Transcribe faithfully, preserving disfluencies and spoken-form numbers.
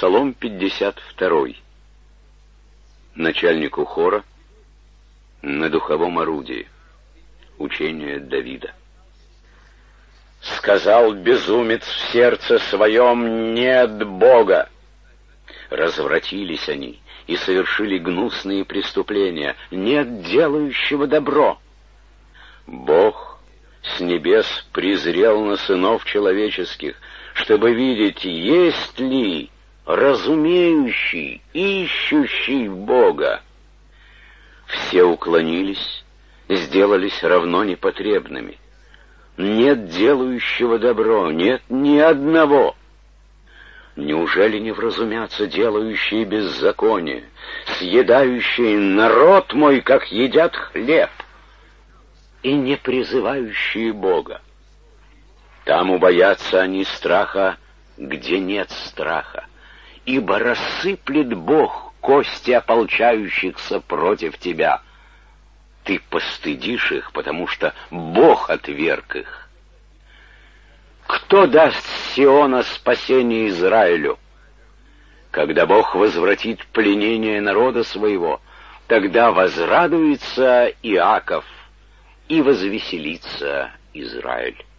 Псалом пятьдесят второй. Начальнику хора на духовом орудии. Учение Давида. Сказал безумец в сердце своем: нет Бога. Развратились они и совершили гнусные преступления. Нет делающего добро. Бог с небес презрел на сынов человеческих, чтобы видеть, есть ли разумеющий, ищущий Бога. Все уклонились, сделались равно непотребными. Нет делающего добро, нет ни одного. Неужели не вразумятся делающие беззаконие, съедающие народ мой, как едят хлеб, и не призывающие Бога? Там убоятся они страха, где нет страха, ибо рассыплет Бог кости ополчающихся против тебя. Ты постыдишь их, потому что Бог отверг их. Кто даст с Сиона спасение Израилю? Когда Бог возвратит пленение народа своего, тогда возрадуется Иаков и возвеселится Израиль.